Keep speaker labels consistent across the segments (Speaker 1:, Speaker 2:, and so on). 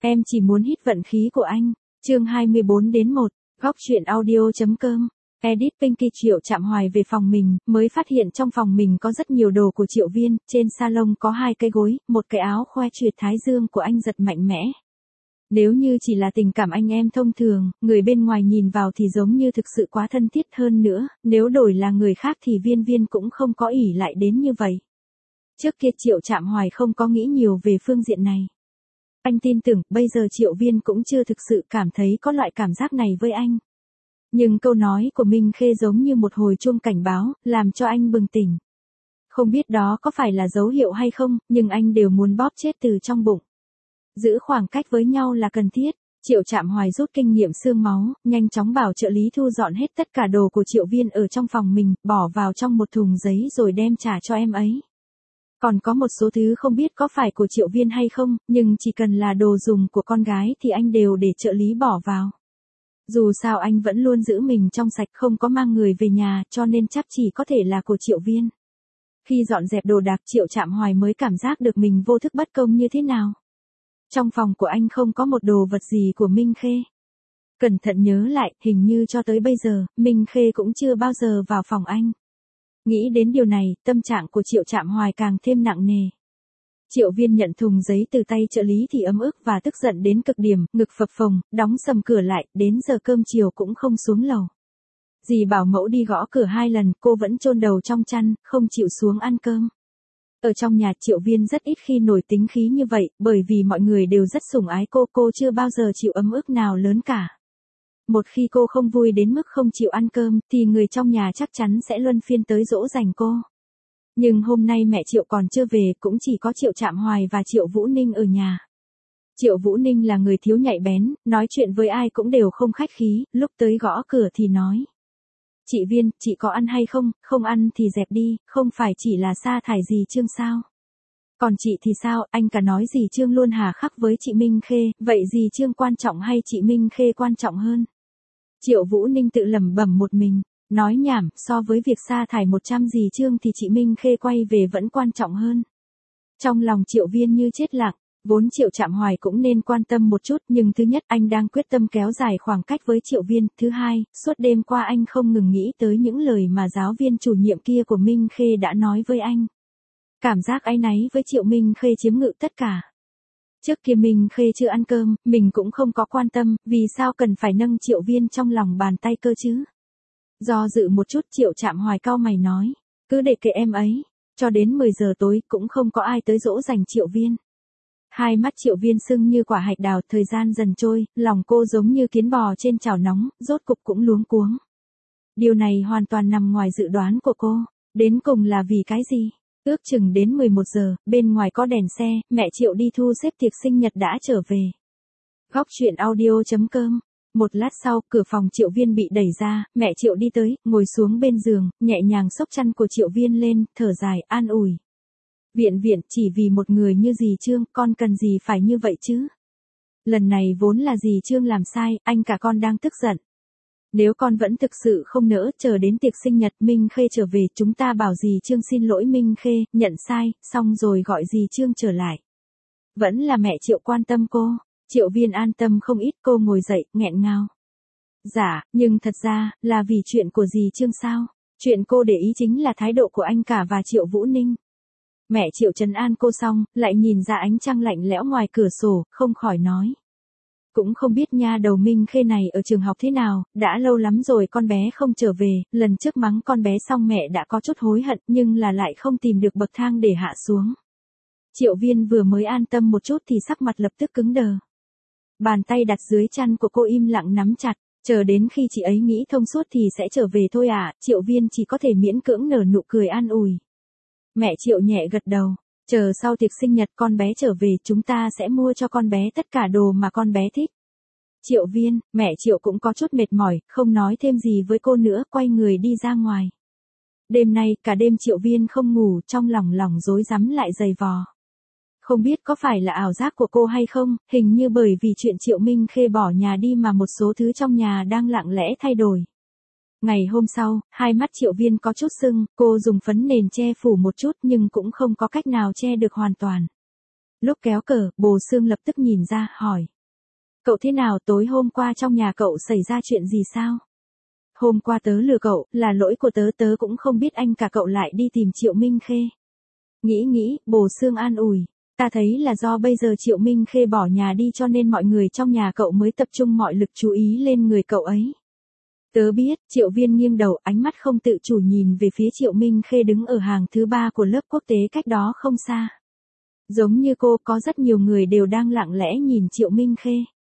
Speaker 1: Em chỉ muốn hít vận khí của anh. Chương 24-1, góc truyện audio.com. Edit Pinky. Triệu Trạm Hoài về phòng mình, mới phát hiện trong phòng mình có rất nhiều đồ của Triệu Viên, trên salon có 2 cái gối, một cái áo khoe truyệt thái dương của anh giật mạnh mẽ. Nếu như chỉ là tình cảm anh em thông thường, người bên ngoài nhìn vào thì giống như thực sự quá thân thiết hơn nữa, nếu đổi là người khác thì Viên cũng không có ỷ lại đến như vậy. Trước kia Triệu Trạm Hoài không có nghĩ nhiều về phương diện này. Anh tin tưởng, bây giờ Triệu Viên cũng chưa thực sự cảm thấy có loại cảm giác này với anh. Nhưng câu nói của Minh Khê giống như một hồi chuông cảnh báo, làm cho anh bừng tỉnh. Không biết đó có phải là dấu hiệu hay không, nhưng anh đều muốn bóp chết từ trong bụng. Giữ khoảng cách với nhau là cần thiết. Triệu Trạm Hoài rút kinh nghiệm xương máu, nhanh chóng bảo trợ lý thu dọn hết tất cả đồ của Triệu Viên ở trong phòng mình, bỏ vào trong một thùng giấy rồi đem trả cho em ấy. Còn có một số thứ không biết có phải của Triệu Viên hay không, nhưng chỉ cần là đồ dùng của con gái thì anh đều để trợ lý bỏ vào. Dù sao anh vẫn luôn giữ mình trong sạch, không có mang người về nhà, cho nên chắc chỉ có thể là của Triệu Viên. Khi dọn dẹp đồ đạc, Triệu Trạm Hoài mới cảm giác được mình vô thức bất công như thế nào. Trong phòng của anh không có một đồ vật gì của Minh Khê. Cẩn thận nhớ lại, hình như cho tới bây giờ, Minh Khê cũng chưa bao giờ vào phòng anh. Nghĩ đến điều này, tâm trạng của Triệu Trạm Hoài càng thêm nặng nề. Triệu Viên nhận thùng giấy từ tay trợ lý thì ấm ức và tức giận đến cực điểm, ngực phập phồng, đóng sầm cửa lại, đến giờ cơm chiều cũng không xuống lầu. Dì bảo mẫu đi gõ cửa 2 lần, cô vẫn chôn đầu trong chăn, không chịu xuống ăn cơm. Ở trong nhà Triệu Viên rất ít khi nổi tính khí như vậy, bởi vì mọi người đều rất sủng ái cô chưa bao giờ chịu ấm ức nào lớn cả. Một khi cô không vui đến mức không chịu ăn cơm, thì người trong nhà chắc chắn sẽ luân phiên tới dỗ dành cô. Nhưng hôm nay mẹ Triệu còn chưa về, cũng chỉ có Triệu Trạm Hoài và Triệu Vũ Ninh ở nhà. Triệu Vũ Ninh là người thiếu nhạy bén, nói chuyện với ai cũng đều không khách khí, lúc tới gõ cửa thì nói. Chị Viên, chị có ăn hay không, không ăn thì dẹp đi, không phải chỉ là sa thải dì Trương sao? Còn chị thì sao, anh cả nói dì Trương luôn hà khắc với chị Minh Khê, vậy dì Trương quan trọng hay chị Minh Khê quan trọng hơn? Triệu Vũ Ninh tự lẩm bẩm một mình, nói nhảm, so với việc sa thải 100 dì Trương thì chị Minh Khê quay về vẫn quan trọng hơn. Trong lòng Triệu Viên như chết lặng, vốn Triệu Trạm Hoài cũng nên quan tâm một chút, nhưng thứ nhất anh đang quyết tâm kéo dài khoảng cách với Triệu Viên, thứ hai, suốt đêm qua anh không ngừng nghĩ tới những lời mà giáo viên chủ nhiệm kia của Minh Khê đã nói với anh. Cảm giác áy náy với Triệu Minh Khê chiếm ngự tất cả. Trước kia Minh Khê chưa ăn cơm, mình cũng không có quan tâm, vì sao cần phải nâng Triệu Viên trong lòng bàn tay cơ chứ? Do dự một chút Triệu Trạm Hoài cau mày nói, cứ để kệ em ấy, cho đến 10 giờ tối cũng không có ai tới dỗ dành Triệu Viên. Hai mắt Triệu Viên sưng như quả hạch đào, thời gian dần trôi, lòng cô giống như kiến bò trên chảo nóng, rốt cục cũng luống cuống. Điều này hoàn toàn nằm ngoài dự đoán của cô, đến cùng là vì cái gì? Ước chừng đến 11 giờ, bên ngoài có đèn xe, mẹ Triệu đi thu xếp tiệc sinh nhật đã trở về. Góc truyện audio.com. Một lát sau, cửa phòng Triệu Viên bị đẩy ra, mẹ Triệu đi tới, ngồi xuống bên giường, nhẹ nhàng xốc chăn của Triệu Viên lên, thở dài, an ủi. Viện, chỉ vì một người như dì Trương, con cần gì phải như vậy chứ? Lần này vốn là dì Trương làm sai, anh cả con đang tức giận. Nếu con vẫn thực sự không nỡ, chờ đến tiệc sinh nhật Minh Khê trở về, chúng ta bảo dì Trương xin lỗi Minh Khê, nhận sai, xong rồi gọi dì Trương trở lại. Vẫn là mẹ Triệu quan tâm cô. Triệu Viên an tâm không ít, cô ngồi dậy, nghẹn ngào. Dạ, nhưng thật ra, là vì chuyện của dì Trương sao? Chuyện cô để ý chính là thái độ của anh cả và Triệu Vũ Ninh. Mẹ Triệu trấn an cô xong, lại nhìn ra ánh trăng lạnh lẽo ngoài cửa sổ, không khỏi nói. Cũng không biết nha đầu Minh Khê này ở trường học thế nào, đã lâu lắm rồi con bé không trở về, lần trước mắng con bé xong mẹ đã có chút hối hận nhưng là lại không tìm được bậc thang để hạ xuống. Triệu Viên vừa mới an tâm một chút thì sắc mặt lập tức cứng đờ. Bàn tay đặt dưới chăn của cô im lặng nắm chặt, chờ đến khi chị ấy nghĩ thông suốt thì sẽ trở về thôi à, Triệu Viên chỉ có thể miễn cưỡng nở nụ cười an ủi. Mẹ Triệu nhẹ gật đầu, chờ sau tiệc sinh nhật con bé trở về chúng ta sẽ mua cho con bé tất cả đồ mà con bé thích. Triệu Viên, mẹ Triệu cũng có chút mệt mỏi, không nói thêm gì với cô nữa, quay người đi ra ngoài. Đêm nay, cả đêm Triệu Viên không ngủ, trong lòng rối rắm lại dày vò. Không biết có phải là ảo giác của cô hay không, hình như bởi vì chuyện Triệu Minh Khê bỏ nhà đi mà một số thứ trong nhà đang lặng lẽ thay đổi. Ngày hôm sau, hai mắt Triệu Viên có chút sưng, cô dùng phấn nền che phủ một chút nhưng cũng không có cách nào che được hoàn toàn. Lúc kéo cờ, Bồ Sương lập tức nhìn ra, hỏi. Cậu thế nào, tối hôm qua trong nhà cậu xảy ra chuyện gì sao? Hôm qua tớ lừa cậu, là lỗi của tớ, tớ cũng không biết anh cả cậu lại đi tìm Triệu Minh Khê. Nghĩ, Bồ Xương an ủi. Ta thấy là do bây giờ Triệu Minh Khê bỏ nhà đi cho nên mọi người trong nhà cậu mới tập trung mọi lực chú ý lên người cậu ấy. Tớ biết, Triệu Viên nghiêng đầu, ánh mắt không tự chủ nhìn về phía Triệu Minh Khê đứng ở hàng thứ 3 của lớp quốc tế cách đó không xa. Giống như cô, có rất nhiều người đều đang lặng lẽ nhìn Triệu Minh Khê.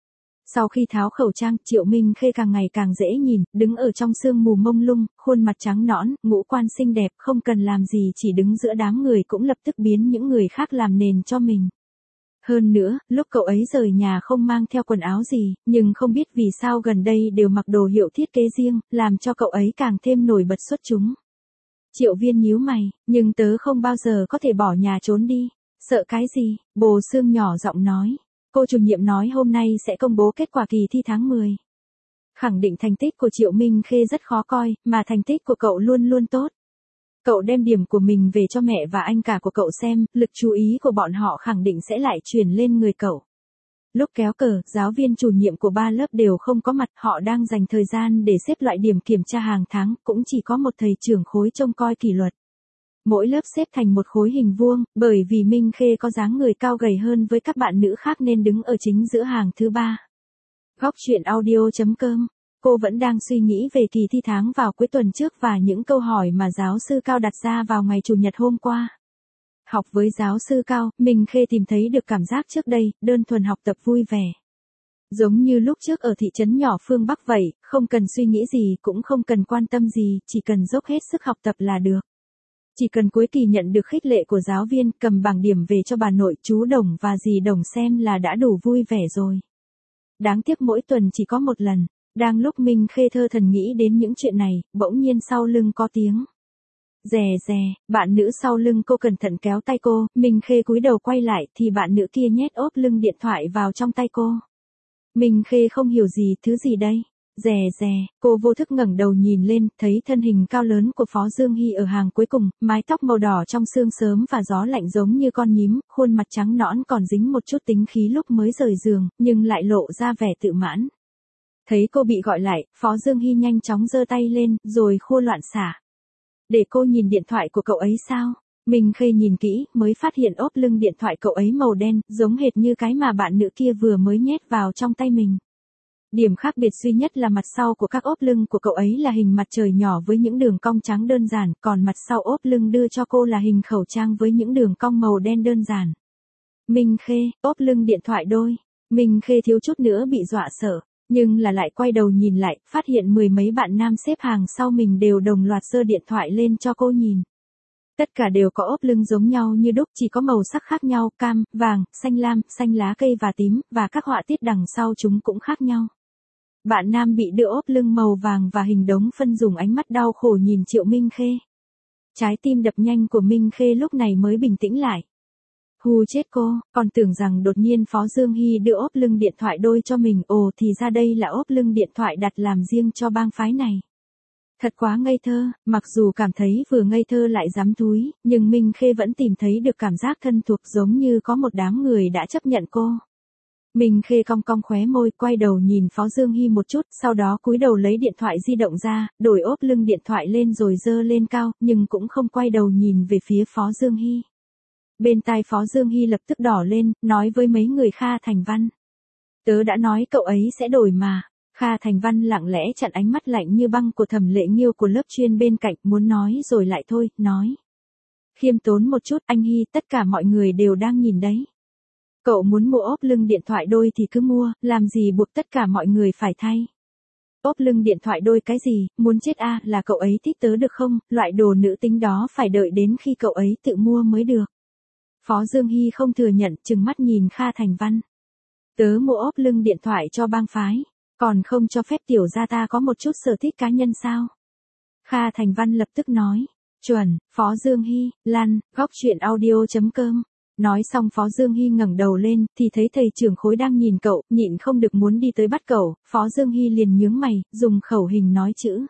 Speaker 1: Sau khi tháo khẩu trang, Triệu Minh Khê càng ngày càng dễ nhìn, đứng ở trong sương mù mông lung, khuôn mặt trắng nõn, ngũ quan xinh đẹp, không cần làm gì chỉ đứng giữa đám người cũng lập tức biến những người khác làm nền cho mình. Hơn nữa, lúc cậu ấy rời nhà không mang theo quần áo gì, nhưng không biết vì sao gần đây đều mặc đồ hiệu thiết kế riêng, làm cho cậu ấy càng thêm nổi bật xuất chúng. Triệu Viên nhíu mày, nhưng tớ không bao giờ có thể bỏ nhà trốn đi. Sợ cái gì? Bồ Xương nhỏ giọng nói. Cô chủ nhiệm nói hôm nay sẽ công bố kết quả kỳ thi tháng 10. Khẳng định thành tích của Triệu Minh Khê rất khó coi, mà thành tích của cậu luôn luôn tốt. Cậu đem điểm của mình về cho mẹ và anh cả của cậu xem, lực chú ý của bọn họ khẳng định sẽ lại chuyển lên người cậu. Lúc kéo cờ, giáo viên chủ nhiệm của 3 lớp đều không có mặt, họ đang dành thời gian để xếp loại điểm kiểm tra hàng tháng, cũng chỉ có một thầy trưởng khối trông coi kỷ luật. Mỗi lớp xếp thành một khối hình vuông, bởi vì Minh Khê có dáng người cao gầy hơn với các bạn nữ khác nên đứng ở chính giữa hàng thứ 3. Góc truyện audio.com. Cô vẫn đang suy nghĩ về kỳ thi tháng vào cuối tuần trước và những câu hỏi mà giáo sư Cao đặt ra vào ngày Chủ nhật hôm qua. Học với giáo sư Cao, Minh Khê tìm thấy được cảm giác trước đây, đơn thuần học tập vui vẻ. Giống như lúc trước ở thị trấn nhỏ phương Bắc vậy, không cần suy nghĩ gì cũng không cần quan tâm gì, chỉ cần dốc hết sức học tập là được. Chỉ cần cuối kỳ nhận được khích lệ của giáo viên, cầm bảng điểm về cho bà nội, chú Đồng và dì Đồng xem là đã đủ vui vẻ rồi. Đáng tiếc mỗi tuần chỉ có một lần. Đang lúc Minh Khê thơ thần nghĩ đến những chuyện này, bỗng nhiên sau lưng có tiếng. Rè rè, bạn nữ sau lưng cô cẩn thận kéo tay cô, Minh Khê cúi đầu quay lại thì bạn nữ kia nhét ốp lưng điện thoại vào trong tay cô. Minh Khê không hiểu gì, thứ gì đây? Rè rè, cô vô thức ngẩng đầu nhìn lên, thấy thân hình cao lớn của Phó Dương Hy ở hàng cuối cùng, mái tóc màu đỏ trong sương sớm và gió lạnh giống như con nhím, khuôn mặt trắng nõn còn dính một chút tính khí lúc mới rời giường, nhưng lại lộ ra vẻ tự mãn. Thấy cô bị gọi lại, Phó Dương Hy nhanh chóng giơ tay lên, rồi khua loạn xả. Để cô nhìn điện thoại của cậu ấy sao? Minh Khê nhìn kỹ, mới phát hiện ốp lưng điện thoại cậu ấy màu đen, giống hệt như cái mà bạn nữ kia vừa mới nhét vào trong tay mình. Điểm khác biệt duy nhất là mặt sau của các ốp lưng của cậu ấy là hình mặt trời nhỏ với những đường cong trắng đơn giản, còn mặt sau ốp lưng đưa cho cô là hình khẩu trang với những đường cong màu đen đơn giản. Minh Khê, ốp lưng điện thoại đôi. Minh Khê thiếu chút nữa bị dọa sợ, nhưng là lại quay đầu nhìn lại, phát hiện mười mấy bạn nam xếp hàng sau mình đều đồng loạt giơ điện thoại lên cho cô nhìn. Tất cả đều có ốp lưng giống nhau như đúc, chỉ có màu sắc khác nhau, cam, vàng, xanh lam, xanh lá cây và tím, và các họa tiết đằng sau chúng cũng khác nhau. Bạn nam bị đưa ốp lưng màu vàng và hình đống phân dùng ánh mắt đau khổ nhìn Triệu Minh Khê. Trái tim đập nhanh của Minh Khê lúc này mới bình tĩnh lại. Hù chết cô, còn tưởng rằng đột nhiên Phó Dương Hy đưa ốp lưng điện thoại đôi cho mình, ồ thì ra đây là ốp lưng điện thoại đặt làm riêng cho bang phái này. Thật quá ngây thơ, mặc dù cảm thấy vừa ngây thơ lại dám thúi, nhưng Minh Khê vẫn tìm thấy được cảm giác thân thuộc giống như có một đám người đã chấp nhận cô. Minh Khê cong cong khóe môi, quay đầu nhìn Phó Dương Hy một chút, sau đó cúi đầu lấy điện thoại di động ra, đổi ốp lưng điện thoại lên rồi giơ lên cao, nhưng cũng không quay đầu nhìn về phía Phó Dương Hy. Bên tai Phó Dương Hy lập tức đỏ lên, nói với mấy người Kha Thành Văn. Tớ đã nói cậu ấy sẽ đổi mà. Kha Thành Văn lặng lẽ chặn ánh mắt lạnh như băng của Thẩm Lệ Nghiêu của lớp chuyên bên cạnh, muốn nói rồi lại thôi, nói. Khiêm tốn một chút, anh Hy, tất cả mọi người đều đang nhìn đấy. Cậu muốn mua ốp lưng điện thoại đôi thì cứ mua, làm gì buộc tất cả mọi người phải thay. Ốp lưng điện thoại đôi cái gì, muốn chết à, là cậu ấy thích tớ được không, loại đồ nữ tính đó phải đợi đến khi cậu ấy tự mua mới được. Phó Dương Hy không thừa nhận, trừng mắt nhìn Kha Thành Văn. Tớ mua ốp lưng điện thoại cho bang phái, còn không cho phép tiểu gia ta có một chút sở thích cá nhân sao? Kha Thành Văn lập tức nói, chuẩn, Phó Dương Hy, lăn, góc truyện audio.com. Nói xong Phó Dương Hy ngẩng đầu lên, thì thấy thầy trưởng khối đang nhìn cậu, nhịn không được muốn đi tới bắt cậu, Phó Dương Hy liền nhướng mày, dùng khẩu hình nói chữ.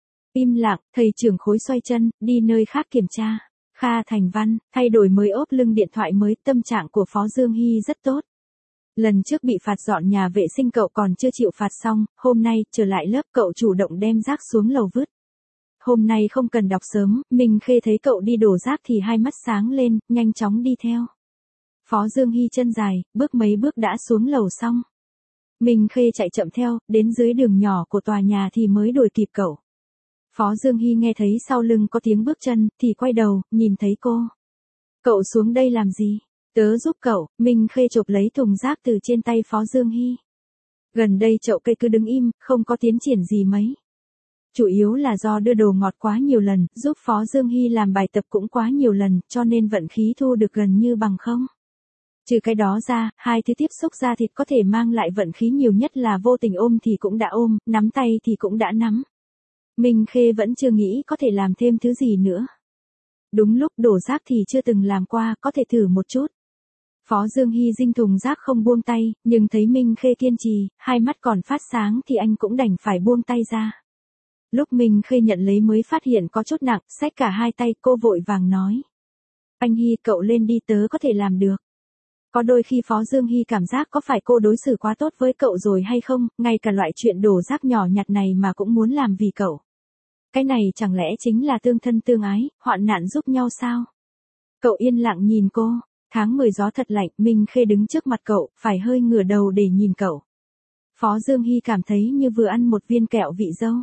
Speaker 1: Im lặng, thầy trưởng khối xoay chân, đi nơi khác kiểm tra. Kha Thành Văn, thay đổi mới ốp lưng điện thoại mới, tâm trạng của Phó Dương Hy rất tốt. Lần trước bị phạt dọn nhà vệ sinh cậu còn chưa chịu phạt xong, hôm nay trở lại lớp cậu chủ động đem rác xuống lầu vứt. Hôm nay không cần đọc sớm, Minh Khê thấy cậu đi đổ rác thì hai mắt sáng lên, nhanh chóng đi theo. Phó Dương Hy chân dài, bước mấy bước đã xuống lầu xong. Minh Khê chạy chậm theo, đến dưới đường nhỏ của tòa nhà thì mới đuổi kịp cậu. Phó Dương Hy nghe thấy sau lưng có tiếng bước chân, thì quay đầu, nhìn thấy cô. Cậu xuống đây làm gì? Tớ giúp cậu. Minh Khê chộp lấy thùng rác từ trên tay Phó Dương Hy. Gần đây chậu cây cứ đứng im, không có tiến triển gì mấy. Chủ yếu là do đưa đồ ngọt quá nhiều lần, giúp Phó Dương Hy làm bài tập cũng quá nhiều lần, cho nên vận khí thu được gần như bằng không. Trừ cái đó ra, hai thứ tiếp xúc da thịt có thể mang lại vận khí nhiều nhất là vô tình ôm thì cũng đã ôm, nắm tay thì cũng đã nắm. Minh Khê vẫn chưa nghĩ có thể làm thêm thứ gì nữa. Đúng lúc đổ rác thì chưa từng làm qua, có thể thử một chút. Phó Dương Hy dinh thùng rác không buông tay, nhưng thấy Minh Khê kiên trì, hai mắt còn phát sáng thì anh cũng đành phải buông tay ra. Lúc Minh Khê nhận lấy mới phát hiện có chút nặng, xách cả hai tay, cô vội vàng nói. Anh Hy, cậu lên đi, tớ có thể làm được. Có đôi khi Phó Dương Hy cảm giác có phải cô đối xử quá tốt với cậu rồi hay không, ngay cả loại chuyện đổ rác nhỏ nhặt này mà cũng muốn làm vì cậu. Cái này chẳng lẽ chính là tương thân tương ái, hoạn nạn giúp nhau sao? Cậu yên lặng nhìn cô, tháng 10 gió thật lạnh, Minh Khê đứng trước mặt cậu, phải hơi ngửa đầu để nhìn cậu. Phó Dương Hy cảm thấy như vừa ăn một viên kẹo vị dâu.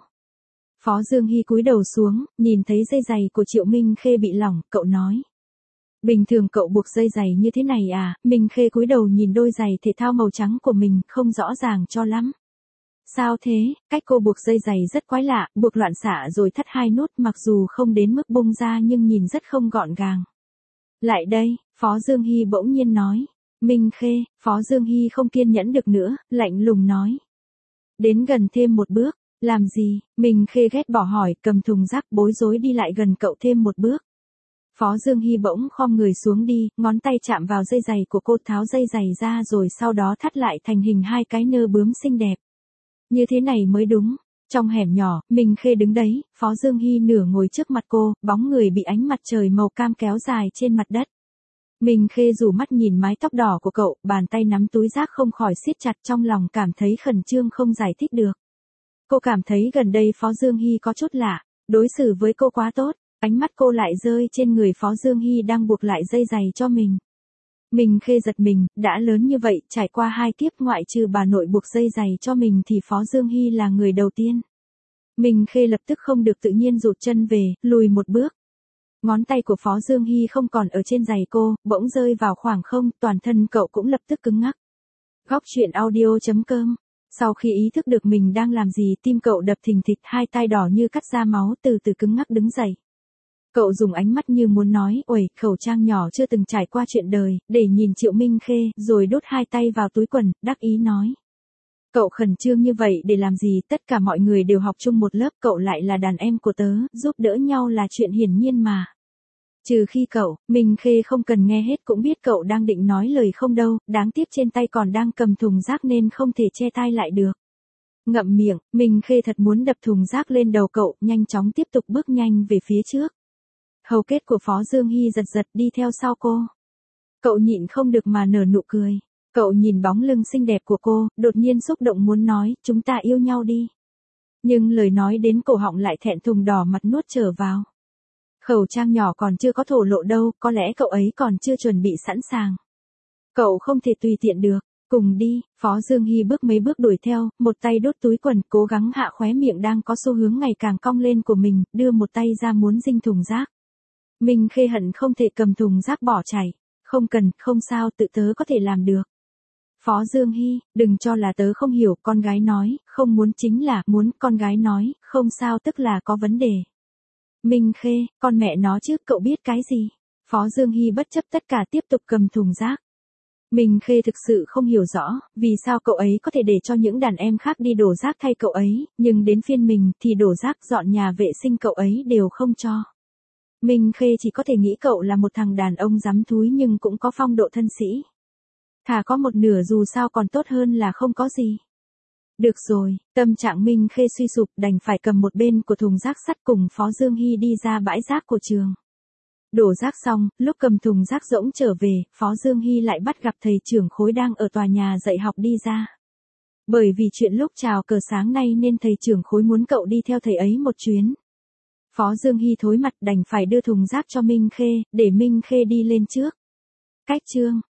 Speaker 1: Phó Dương Hy cúi đầu xuống, nhìn thấy dây giày của Triệu Minh Khê bị lỏng, cậu nói. Bình thường cậu buộc dây giày như thế này à? Minh Khê cúi đầu nhìn đôi giày thể thao màu trắng của mình, không rõ ràng cho lắm. Sao thế? Cách cô buộc dây giày rất quái lạ, buộc loạn xạ rồi thắt hai nút, mặc dù không đến mức bung ra nhưng nhìn rất không gọn gàng. Lại đây, Phó Dương Hy bỗng nhiên nói. Minh Khê, Phó Dương Hy không kiên nhẫn được nữa, lạnh lùng nói. Đến gần thêm một bước, làm gì? Minh Khê ghét bỏ hỏi, cầm thùng rác bối rối đi lại gần cậu thêm một bước. Phó Dương Hy bỗng khom người xuống đi, ngón tay chạm vào dây giày của cô, tháo dây giày ra rồi sau đó thắt lại thành hình hai cái nơ bướm xinh đẹp. Như thế này mới đúng. Trong hẻm nhỏ, Minh Khê đứng đấy, Phó Dương Hy nửa ngồi trước mặt cô, bóng người bị ánh mặt trời màu cam kéo dài trên mặt đất. Minh Khê rủ mắt nhìn mái tóc đỏ của cậu, bàn tay nắm túi rác không khỏi siết chặt, trong lòng cảm thấy khẩn trương không giải thích được. Cô cảm thấy gần đây Phó Dương Hy có chút lạ, đối xử với cô quá tốt, ánh mắt cô lại rơi trên người Phó Dương Hy đang buộc lại dây giày cho mình. Minh Khê giật mình, đã lớn như vậy, trải qua 2 kiếp ngoại trừ bà nội buộc dây giày cho mình thì Phó Dương Hy là người đầu tiên. Minh Khê lập tức không được tự nhiên rụt chân về, lùi một bước. Ngón tay của Phó Dương Hy không còn ở trên giày cô, bỗng rơi vào khoảng không, toàn thân cậu cũng lập tức cứng ngắc. Góc truyện audio.com. Sau khi ý thức được mình đang làm gì, tim cậu đập thình thịch, hai tay đỏ như cắt ra máu, từ từ cứng ngắc đứng dậy. Cậu dùng ánh mắt như muốn nói, uầy, khẩu trang nhỏ chưa từng trải qua chuyện đời, để nhìn Triệu Minh Khê, rồi đút hai tay vào túi quần, đắc ý nói. Cậu khẩn trương như vậy để làm gì, tất cả mọi người đều học chung một lớp, cậu lại là đàn em của tớ, giúp đỡ nhau là chuyện hiển nhiên mà. Trừ khi cậu, Minh Khê không cần nghe hết cũng biết cậu đang định nói lời không đâu, đáng tiếc trên tay còn đang cầm thùng rác nên không thể che tai lại được. Ngậm miệng, Minh Khê thật muốn đập thùng rác lên đầu cậu, nhanh chóng tiếp tục bước nhanh về phía trước. Hầu kết của Phó Dương Hy giật giật đi theo sau cô. Cậu nhịn không được mà nở nụ cười. Cậu nhìn bóng lưng xinh đẹp của cô, đột nhiên xúc động muốn nói, chúng ta yêu nhau đi. Nhưng lời nói đến cổ họng lại thẹn thùng đỏ mặt nuốt trở vào. Khẩu trang nhỏ còn chưa có thổ lộ đâu, có lẽ cậu ấy còn chưa chuẩn bị sẵn sàng. Cậu không thể tùy tiện được, cùng đi, Phó Dương Hy bước mấy bước đuổi theo, một tay đốt túi quần, cố gắng hạ khóe miệng đang có xu hướng ngày càng cong lên của mình, đưa một tay ra muốn dinh thùng rác. Minh Khê hận không thể cầm thùng rác bỏ chạy. Không cần, không sao, tự tớ có thể làm được. Phó Dương Hy, đừng cho là tớ không hiểu, con gái nói, không muốn chính là muốn, con gái nói, không sao tức là có vấn đề. Minh Khê, con mẹ nó chứ, cậu biết cái gì? Phó Dương Hy bất chấp tất cả tiếp tục cầm thùng rác. Minh Khê thực sự không hiểu rõ, vì sao cậu ấy có thể để cho những đàn em khác đi đổ rác thay cậu ấy, nhưng đến phiên mình thì đổ rác dọn nhà vệ sinh cậu ấy đều không cho. Minh Khê chỉ có thể nghĩ cậu là một thằng đàn ông dám thúi nhưng cũng có phong độ thân sĩ. Thà có một nửa dù sao còn tốt hơn là không có gì. Được rồi, tâm trạng Minh Khê suy sụp đành phải cầm một bên của thùng rác sắt cùng Phó Dương Hy đi ra bãi rác của trường. Đổ rác xong, lúc cầm thùng rác rỗng trở về, Phó Dương Hy lại bắt gặp thầy trưởng khối đang ở tòa nhà dạy học đi ra. Bởi vì chuyện lúc chào cờ sáng nay nên thầy trưởng khối muốn cậu đi theo thầy ấy một chuyến. Phó Dương Hy thối mặt đành phải đưa thùng rác cho Minh Khê, để Minh Khê đi lên trước. Cách chương